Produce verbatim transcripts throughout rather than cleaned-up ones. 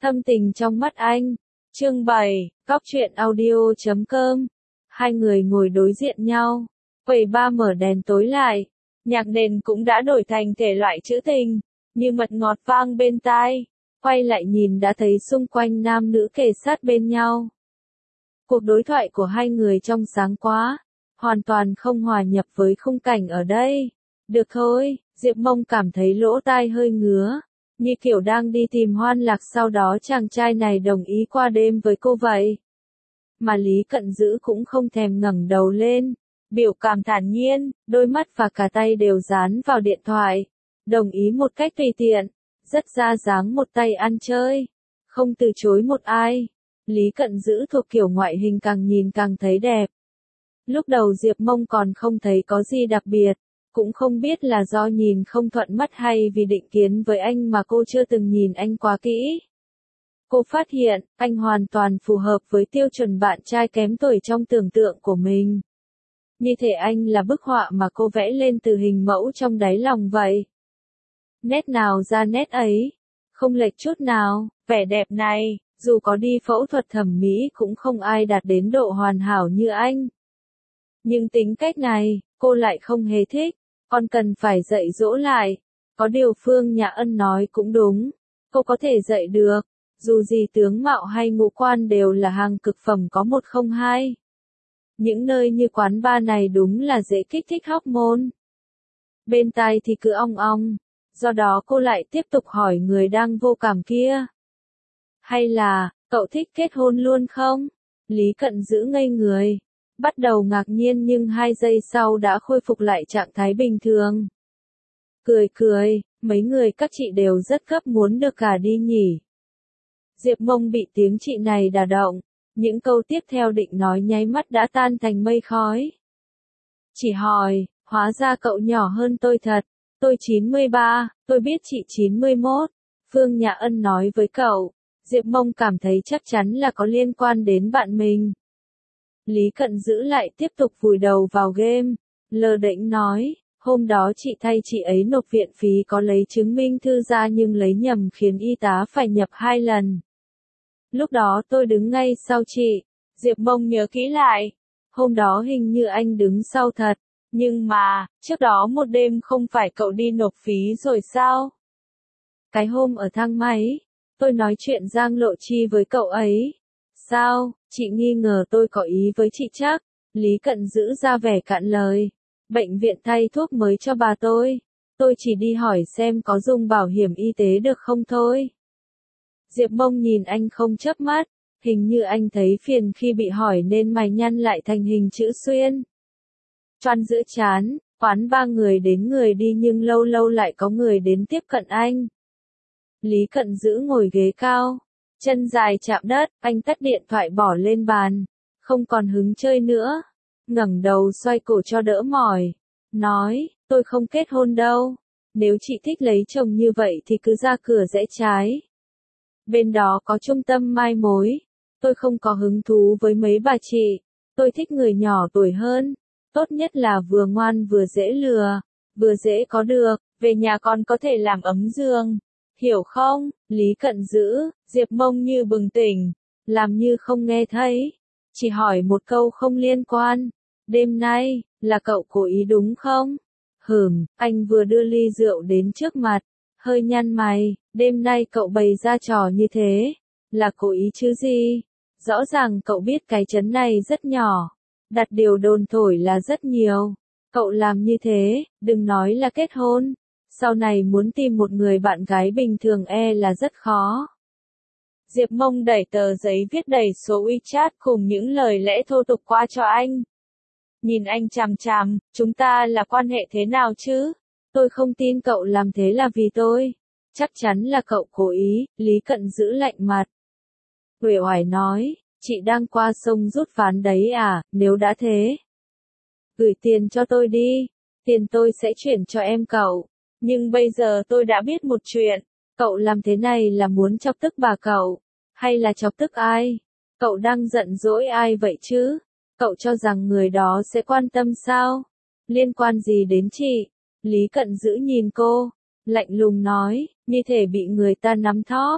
Thâm tình trong mắt anh. Chương bảy, Cóc truyện audio chấm com. Hai người ngồi đối diện nhau. Quầy bar mở đèn tối lại. Nhạc nền cũng đã đổi thành thể loại trữ tình, như mật ngọt vang bên tai. Quay lại nhìn đã thấy xung quanh nam nữ kề sát bên nhau. Cuộc đối thoại của hai người trong sáng quá, hoàn toàn không hòa nhập với khung cảnh ở đây. Được thôi, Diệp Mông cảm thấy lỗ tai hơi ngứa, như kiểu đang đi tìm hoan lạc sau đó chàng trai này đồng ý qua đêm với cô vậy. Mà Lý Cận Dữ cũng không thèm ngẩng đầu lên, biểu cảm thản nhiên, đôi mắt và cả tay đều dán vào điện thoại, đồng ý một cách tùy tiện, rất ra dáng một tay ăn chơi, không từ chối một ai. Lý Cận Dữ thuộc kiểu ngoại hình càng nhìn càng thấy đẹp. Lúc đầu Diệp Mông còn không thấy có gì đặc biệt, cũng không biết là do nhìn không thuận mắt hay vì định kiến với anh mà cô chưa từng nhìn anh quá kỹ. Cô phát hiện, anh hoàn toàn phù hợp với tiêu chuẩn bạn trai kém tuổi trong tưởng tượng của mình. Như thể anh là bức họa mà cô vẽ lên từ hình mẫu trong đáy lòng vậy. Nét nào ra nét ấy, không lệch chút nào, vẻ đẹp này, dù có đi phẫu thuật thẩm mỹ cũng không ai đạt đến độ hoàn hảo như anh. Nhưng tính cách này, cô lại không hề thích, còn cần phải dạy dỗ lại. Có điều Phương Nhã Ân nói cũng đúng, cô có thể dạy được, dù gì tướng mạo hay ngũ quan đều là hàng cực phẩm có một không hai. Những nơi như quán bar này đúng là dễ kích thích hormone. Bên tai thì cứ ong ong, do đó cô lại tiếp tục hỏi người đang vô cảm kia. Hay là, cậu thích kết hôn luôn không? Lý Cận Dữ ngây người, bắt đầu ngạc nhiên nhưng hai giây sau đã khôi phục lại trạng thái bình thường. Cười cười, mấy người các chị đều rất gấp muốn được cả đi nhỉ. Diệp Mông bị tiếng chị này đả động, những câu tiếp theo định nói nháy mắt đã tan thành mây khói. Chỉ hỏi, hóa ra cậu nhỏ hơn tôi thật, tôi chín mươi ba, tôi biết chị chín mươi mốt, Phương Nhã Ân nói với cậu. Diệp Mông cảm thấy chắc chắn là có liên quan đến bạn mình. Lý Cận Dữ lại tiếp tục vùi đầu vào game, lơ đễnh nói, hôm đó chị thay chị ấy nộp viện phí có lấy chứng minh thư ra nhưng lấy nhầm khiến y tá phải nhập hai lần. Lúc đó tôi đứng ngay sau chị. Diệp Mông nhớ kỹ lại, hôm đó hình như anh đứng sau thật, nhưng mà, trước đó một đêm không phải cậu đi nộp phí rồi sao? Cái hôm ở thang máy, tôi nói chuyện Giang Lộ Chi với cậu ấy. Sao, chị nghi ngờ tôi có ý với chị chắc? Lý Cận Dữ ra vẻ cạn lời. Bệnh viện thay thuốc mới cho bà tôi. Tôi chỉ đi hỏi xem có dùng bảo hiểm y tế được không thôi. Diệp Mông nhìn anh không chớp mắt, hình như anh thấy phiền khi bị hỏi nên mày nhăn lại thành hình chữ xuyên. Choăn giữa chán, quán ba người đến người đi nhưng lâu lâu lại có người đến tiếp cận anh. Lý Cận Dữ ngồi ghế cao, chân dài chạm đất, anh tắt điện thoại bỏ lên bàn, không còn hứng chơi nữa, ngẩng đầu xoay cổ cho đỡ mỏi, nói, tôi không kết hôn đâu, nếu chị thích lấy chồng như vậy thì cứ ra cửa rẽ trái. Bên đó có trung tâm mai mối, tôi không có hứng thú với mấy bà chị, tôi thích người nhỏ tuổi hơn, tốt nhất là vừa ngoan vừa dễ lừa, vừa dễ có được, về nhà còn có thể làm ấm giường. Hiểu không? Lý Cận Dữ, Diệp Mông như bừng tỉnh, làm như không nghe thấy, chỉ hỏi một câu không liên quan. Đêm nay, là cậu cố ý đúng không? Hửm, anh vừa đưa ly rượu đến trước mặt, hơi nhăn mày, đêm nay cậu bày ra trò như thế, là cố ý chứ gì? Rõ ràng cậu biết cái trấn này rất nhỏ, đặt điều đồn thổi là rất nhiều, cậu làm như thế, đừng nói là kết hôn. Sau này muốn tìm một người bạn gái bình thường e là rất khó. Diệp Mông đẩy tờ giấy viết đầy số WeChat cùng những lời lẽ thô tục qua cho anh. Nhìn anh chằm chằm, chúng ta là quan hệ thế nào chứ? Tôi không tin cậu làm thế là vì tôi. Chắc chắn là cậu cố ý, Lý Cận Dữ lạnh mặt. Uể oải nói, chị đang qua sông rút ván đấy à, nếu đã thế. Gửi tiền cho tôi đi, tiền tôi sẽ chuyển cho em cậu. Nhưng bây giờ tôi đã biết một chuyện, cậu làm thế này là muốn chọc tức bà cậu, hay là chọc tức ai? Cậu đang giận dỗi ai vậy chứ? Cậu cho rằng người đó sẽ quan tâm sao? Liên quan gì đến chị? Lý Cận Dữ nhìn cô, lạnh lùng nói, như thể bị người ta nắm thóp.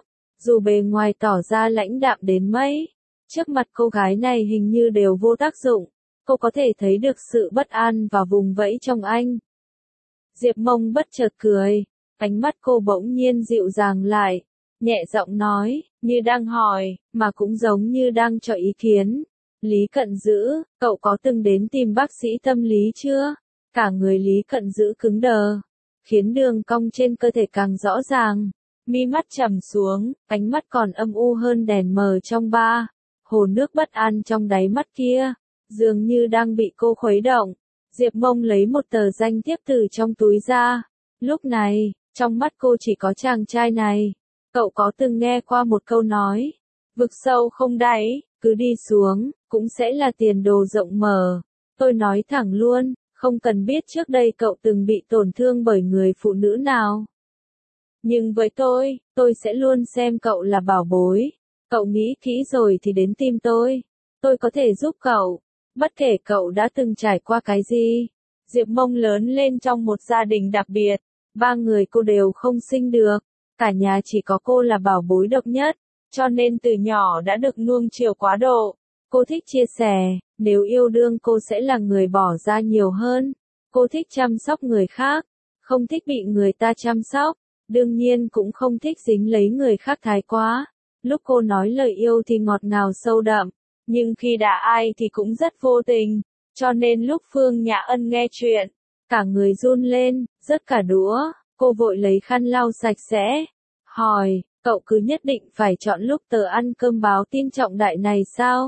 Dù bề ngoài tỏ ra lãnh đạm đến mấy, trước mặt cô gái này hình như đều vô tác dụng. Cô có thể thấy được sự bất an và vùng vẫy trong anh. Diệp Mông bất chợt cười, ánh mắt cô bỗng nhiên dịu dàng lại, nhẹ giọng nói, như đang hỏi, mà cũng giống như đang cho ý kiến. Lý Cận Dữ, cậu có từng đến tìm bác sĩ tâm lý chưa? Cả người Lý Cận Dữ cứng đờ, khiến đường cong trên cơ thể càng rõ ràng. Mi mắt trầm xuống, ánh mắt còn âm u hơn đèn mờ trong ba. Hồ nước bất an trong đáy mắt kia, dường như đang bị cô khuấy động. Diệp Mông lấy một tờ danh thiếp từ trong túi ra. Lúc này, trong mắt cô chỉ có chàng trai này. Cậu có từng nghe qua một câu nói, vực sâu không đáy, cứ đi xuống, cũng sẽ là tiền đồ rộng mở. Tôi nói thẳng luôn, không cần biết trước đây cậu từng bị tổn thương bởi người phụ nữ nào. Nhưng với tôi, tôi sẽ luôn xem cậu là bảo bối. Cậu nghĩ kỹ rồi thì đến tìm tôi. Tôi có thể giúp cậu, bất kể cậu đã từng trải qua cái gì. Diệp Mông lớn lên trong một gia đình đặc biệt. Ba người cô đều không sinh được. Cả nhà chỉ có cô là bảo bối độc nhất. Cho nên từ nhỏ đã được nuông chiều quá độ. Cô thích chia sẻ, nếu yêu đương cô sẽ là người bỏ ra nhiều hơn. Cô thích chăm sóc người khác, không thích bị người ta chăm sóc. Đương nhiên cũng không thích dính lấy người khác thái quá. Lúc cô nói lời yêu thì ngọt ngào sâu đậm, nhưng khi đả ai thì cũng rất vô tình. Cho nên lúc Phương Nhã Ân nghe chuyện, cả người run lên, rớt cả đũa. Cô vội lấy khăn lau sạch sẽ, hỏi, cậu cứ nhất định phải chọn lúc tớ ăn cơm báo tin trọng đại này sao?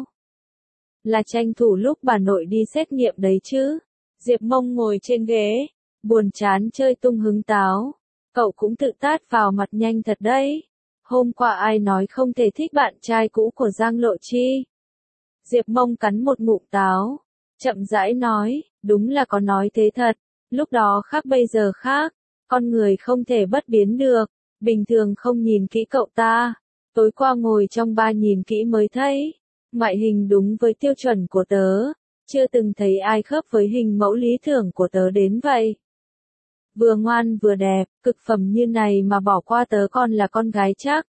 Là tranh thủ lúc bà nội đi xét nghiệm đấy chứ? Diệp Mông ngồi trên ghế, buồn chán chơi tung hứng táo. Cậu cũng tự tát vào mặt nhanh thật đấy. Hôm qua ai nói không thể thích bạn trai cũ của Giang Lộ Chi? Diệp Mông cắn một ngụm táo, chậm rãi nói, đúng là có nói thế thật. Lúc đó khác bây giờ khác, con người không thể bất biến được. Bình thường không nhìn kỹ cậu ta, tối qua ngồi trong ba nhìn kỹ mới thấy. Ngoại hình đúng với tiêu chuẩn của tớ, chưa từng thấy ai khớp với hình mẫu lý tưởng của tớ đến vậy. Vừa ngoan vừa đẹp, cực phẩm như này mà bỏ qua tớ còn là con gái chắc.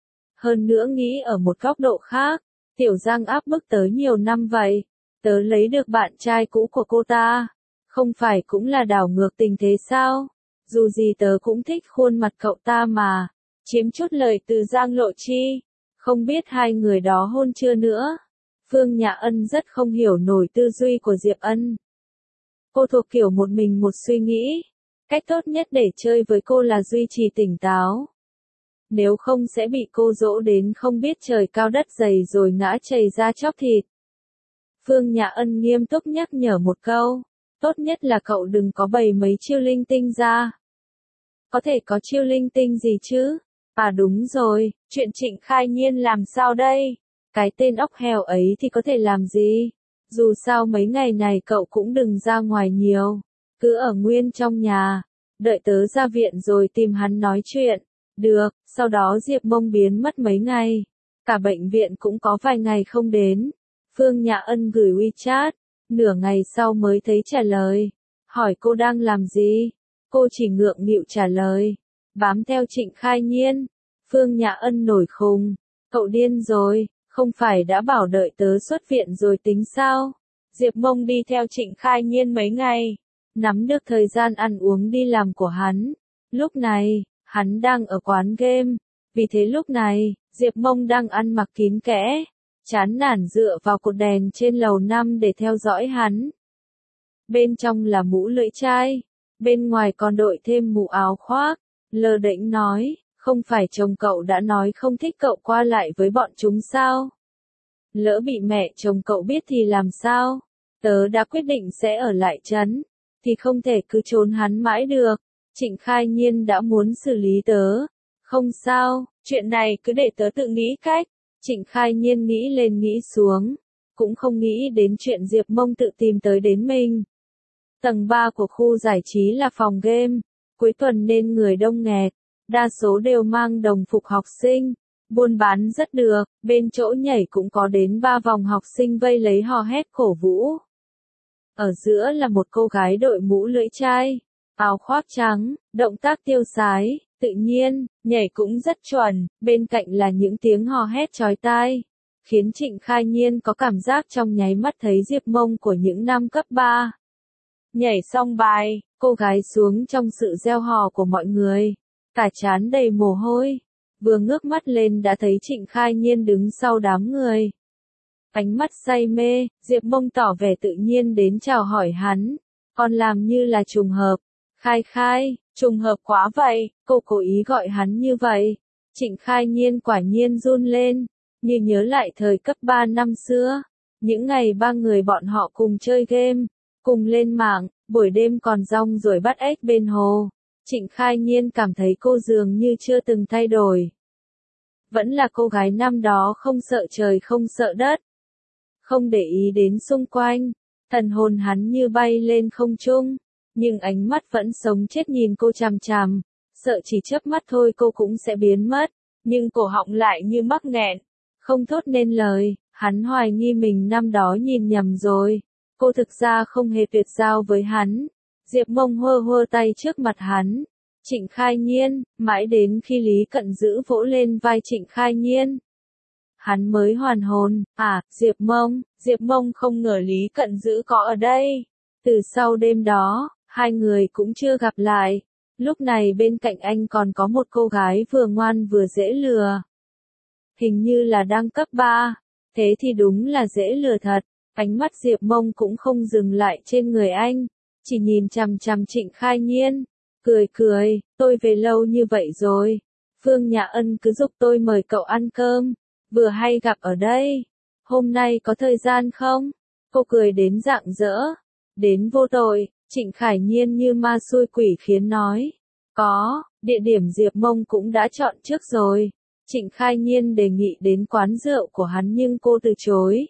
Hơn nữa nghĩ ở một góc độ khác, Tiểu Giang áp bức tớ nhiều năm vậy, tớ lấy được bạn trai cũ của cô ta, không phải cũng là đảo ngược tình thế sao? Dù gì tớ cũng thích khuôn mặt cậu ta mà, chiếm chút lời từ Giang Lộ Chi, không biết hai người đó hôn chưa nữa. Phương Nhã Ân rất không hiểu nổi tư duy của Diệp Ân. Cô thuộc kiểu một mình một suy nghĩ. Cách tốt nhất để chơi với cô là duy trì tỉnh táo. Nếu không sẽ bị cô dỗ đến không biết trời cao đất dày rồi ngã chày ra chóc thịt. Phương Nhã Ân nghiêm túc nhắc nhở một câu. Tốt nhất là cậu đừng có bày mấy chiêu linh tinh ra. Có thể có chiêu linh tinh gì chứ? À đúng rồi, chuyện Trịnh Khai Nhiên làm sao đây? Cái tên óc heo ấy thì có thể làm gì? Dù sao mấy ngày này cậu cũng đừng ra ngoài nhiều. Cứ ở nguyên trong nhà, đợi tớ ra viện rồi tìm hắn nói chuyện. Được, sau đó Diệp Mông biến mất mấy ngày. Cả bệnh viện cũng có vài ngày không đến. Phương Nhã Ân gửi WeChat, nửa ngày sau mới thấy trả lời. Hỏi cô đang làm gì? Cô chỉ ngượng nghịu trả lời. Bám theo Trịnh Khai Nhiên. Phương Nhã Ân nổi khùng. Cậu điên rồi, không phải đã bảo đợi tớ xuất viện rồi tính sao? Diệp Mông đi theo Trịnh Khai Nhiên mấy ngày. Nắm được thời gian ăn uống đi làm của hắn. Lúc này, hắn đang ở quán game. Vì thế lúc này, Diệp Mông đang ăn mặc kín kẽ. Chán nản dựa vào cột đèn trên lầu năm để theo dõi hắn. Bên trong là mũ lưỡi chai. Bên ngoài còn đội thêm mũ áo khoác. Lơ đễnh nói, không phải chồng cậu đã nói không thích cậu qua lại với bọn chúng sao? Lỡ bị mẹ chồng cậu biết thì làm sao? Tớ đã quyết định sẽ ở lại trấn. Thì không thể cứ trốn hắn mãi được. Trịnh Khai Nhiên đã muốn xử lý tớ. Không sao, chuyện này cứ để tớ tự nghĩ cách. Trịnh Khai Nhiên nghĩ lên nghĩ xuống. Cũng không nghĩ đến chuyện Diệp Mông tự tìm tới đến mình. Tầng ba của khu giải trí là phòng game. Cuối tuần nên người đông nghẹt. Đa số đều mang đồng phục học sinh. Buôn bán rất được, bên chỗ nhảy cũng có đến ba vòng học sinh vây lấy hò hét cổ vũ. Ở giữa là một cô gái đội mũ lưỡi chai, áo khoác trắng, động tác tiêu sái, tự nhiên, nhảy cũng rất chuẩn, bên cạnh là những tiếng hò hét chói tai, khiến Trịnh Khai Nhiên có cảm giác trong nháy mắt thấy Diệp Mông của những năm cấp ba. Nhảy xong bài, cô gái xuống trong sự reo hò của mọi người, cả trán đầy mồ hôi, vừa ngước mắt lên đã thấy Trịnh Khai Nhiên đứng sau đám người. Ánh mắt say mê, Diệp Mông tỏ vẻ tự nhiên đến chào hỏi hắn, còn làm như là trùng hợp. Khai Khai, trùng hợp quá vậy, cô cố ý gọi hắn như vậy. Trịnh Khai Nhiên quả nhiên run lên, như nhớ lại thời cấp ba năm xưa, những ngày ba người bọn họ cùng chơi game, cùng lên mạng, buổi đêm còn rong ruổi bắt ếch bên hồ. Trịnh Khai Nhiên cảm thấy cô dường như chưa từng thay đổi. Vẫn là cô gái năm đó không sợ trời không sợ đất. Không để ý đến xung quanh, thần hồn hắn như bay lên không trung, nhưng ánh mắt vẫn sống chết nhìn cô chằm chằm, sợ chỉ chớp mắt thôi cô cũng sẽ biến mất, nhưng cổ họng lại như mắc nghẹn, không thốt nên lời, hắn hoài nghi mình năm đó nhìn nhầm rồi, cô thực ra không hề tuyệt giao với hắn. Diệp Mông hơ hơ tay trước mặt hắn, Trịnh Khai Nhiên, mãi đến khi Lý Cận Dữ vỗ lên vai Trịnh Khai Nhiên, hắn mới hoàn hồn. À, Diệp Mông, Diệp Mông không ngờ Lý Cận Dữ có ở đây. Từ sau đêm đó, hai người cũng chưa gặp lại. Lúc này bên cạnh anh còn có một cô gái vừa ngoan vừa dễ lừa. Hình như là đang cấp ba. Thế thì đúng là dễ lừa thật. Ánh mắt Diệp Mông cũng không dừng lại trên người anh, chỉ nhìn chằm chằm Trịnh Khai Nhiên, cười cười, tôi về lâu như vậy rồi. Phương Nhã Ân cứ giục tôi mời cậu ăn cơm, vừa hay gặp ở đây. Hôm nay có thời gian không? Cô cười đến rạng rỡ, đến vô tội. Trịnh Khai Nhiên như ma xui quỷ khiến nói, có, địa điểm Diệp Mông cũng đã chọn trước rồi. Trịnh Khai Nhiên đề nghị đến quán rượu của hắn nhưng cô từ chối.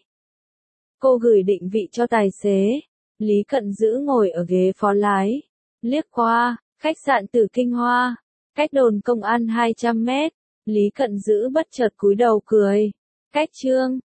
Cô gửi định vị cho tài xế. Lý Cận Dữ ngồi ở ghế phó lái, liếc qua, khách sạn Tử Kinh Hoa, cách đồn công an hai trăm mét. Lý Cận Dữ bất chợt cúi đầu cười. Cách Trương,